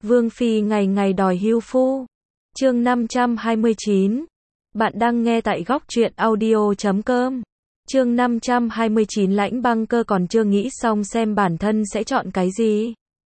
Vương phi ngày ngày đòi hưu phu. Chương 529. Bạn đang nghe tại góc truyện audio.com. Chương 529 Lãnh Băng Cơ còn chưa nghĩ xong xem bản thân sẽ chọn cái gì.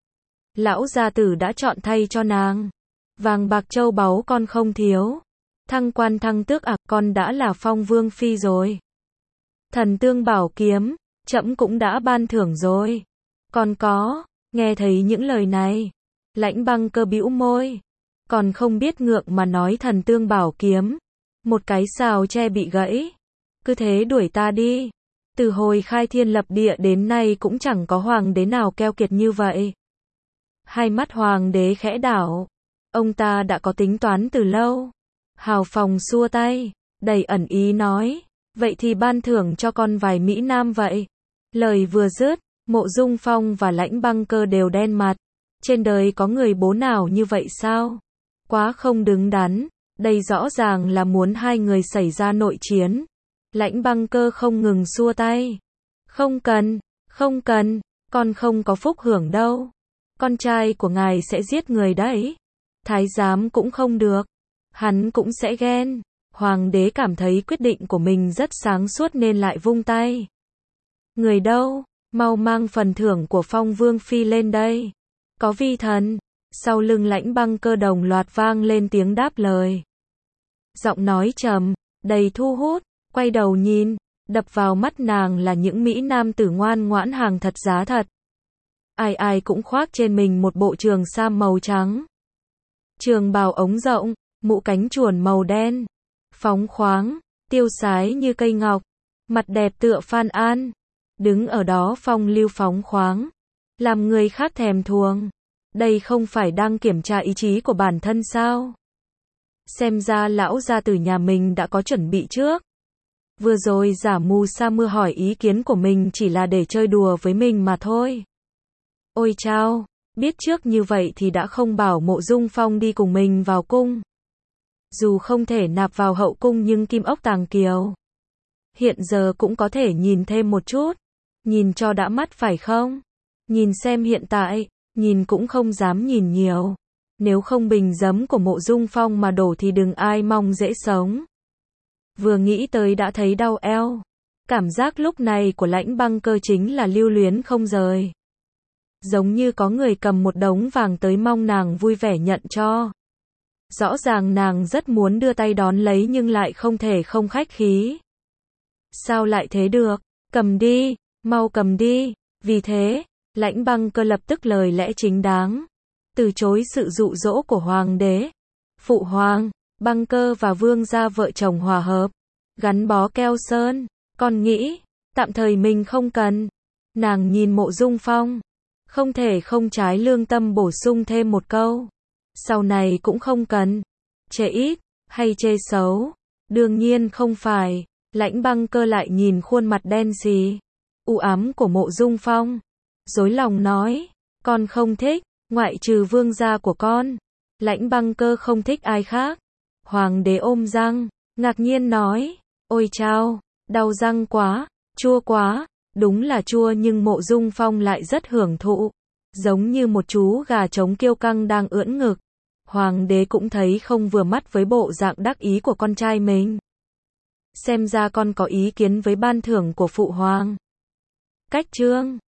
Lão gia tử đã chọn thay cho nàng. Vàng bạc châu báu con không thiếu. Thăng quan thăng tước con đã là phong vương phi rồi. Thần tương bảo kiếm, trẫm cũng đã ban thưởng rồi. Còn có, nghe thấy những lời này, Lãnh Băng Cơ bĩu môi, còn không biết ngượng mà nói thần tương bảo kiếm, một cái sào tre bị gãy, cứ thế đuổi ta đi. Từ hồi khai thiên lập địa đến nay cũng chẳng có hoàng đế nào keo kiệt như vậy. Hai mắt hoàng đế khẽ đảo, ông ta đã có tính toán từ lâu. Hào Phong xua tay, đầy ẩn ý nói, vậy thì ban thưởng cho con vài mỹ nam vậy. Lời vừa dứt, Mộ Dung Phong và Lãnh Băng Cơ đều đen mặt. Trên đời có người bố nào như vậy sao? Quá không đứng đắn, đây rõ ràng là muốn hai người xảy ra nội chiến. Lãnh Băng Cơ không ngừng xua tay. Không cần, con không có phúc hưởng đâu. Con trai của ngài sẽ giết người đấy. Thái giám cũng không được. Hắn cũng sẽ ghen. Hoàng đế cảm thấy quyết định của mình rất sáng suốt nên lại vung tay. Người đâu? Mau mang phần thưởng của Phong Vương Phi lên đây. Có vi thần. Sau lưng Lãnh Băng Cơ đồng loạt vang lên tiếng đáp lời. Giọng nói trầm, đầy thu hút, quay đầu nhìn, đập vào mắt nàng là những mỹ nam tử ngoan ngoãn hàng thật giá thật. Ai ai cũng khoác trên mình một bộ trường sam màu trắng. Trường bào ống rộng, mũ cánh chuồn màu đen, phóng khoáng, tiêu sái như cây ngọc, mặt đẹp tựa Phan An. Đứng ở đó phong lưu phóng khoáng, làm người khác thèm thuồng. Đây không phải đang kiểm tra ý chí của bản thân sao? Xem ra lão gia tử nhà mình đã có chuẩn bị trước. Vừa rồi giả mù sa mưa hỏi ý kiến của mình chỉ là để chơi đùa với mình mà thôi. Ôi chao, biết trước như vậy thì đã không bảo Mộ Dung Phong đi cùng mình vào cung. Dù không thể nạp vào hậu cung nhưng kim ốc tàng kiều. Hiện giờ cũng có thể nhìn thêm một chút. Nhìn cho đã mắt phải không? Nhìn xem hiện tại, nhìn cũng không dám nhìn nhiều. Nếu không bình giấm của Mộ Dung Phong mà đổ thì đừng ai mong dễ sống. Vừa nghĩ tới đã thấy đau eo. Cảm giác lúc này của Lãnh Băng Cơ chính là lưu luyến không rời. Giống như có người cầm một đống vàng tới mong nàng vui vẻ nhận cho. Rõ ràng nàng rất muốn đưa tay đón lấy nhưng lại không thể không khách khí. Sao lại thế được? Cầm đi, mau cầm đi. Vì thế, Lãnh Băng Cơ lập tức lời lẽ chính đáng, từ chối sự dụ dỗ của hoàng đế. Phụ hoàng, Băng Cơ và Vương gia vợ chồng hòa hợp, gắn bó keo sơn, con nghĩ, tạm thời mình không cần. Nàng nhìn Mộ Dung Phong, không thể không trái lương tâm bổ sung thêm một câu. Sau này cũng không cần. Chê ít, hay chê xấu? Đương nhiên không phải. Lãnh Băng Cơ lại nhìn khuôn mặt đen xì, u ám của Mộ Dung Phong. Dối lòng nói, con không thích, ngoại trừ vương gia của con. Lãnh Băng Cơ không thích ai khác. Hoàng đế ôm răng, ngạc nhiên nói, ôi chao, đau răng quá, chua quá. Đúng là chua nhưng Mộ Dung Phong lại rất hưởng thụ. Giống như một chú gà trống kiêu căng đang ưỡn ngực. Hoàng đế cũng thấy không vừa mắt với bộ dạng đắc ý của con trai mình. Xem ra con có ý kiến với ban thưởng của phụ hoàng. Cách chương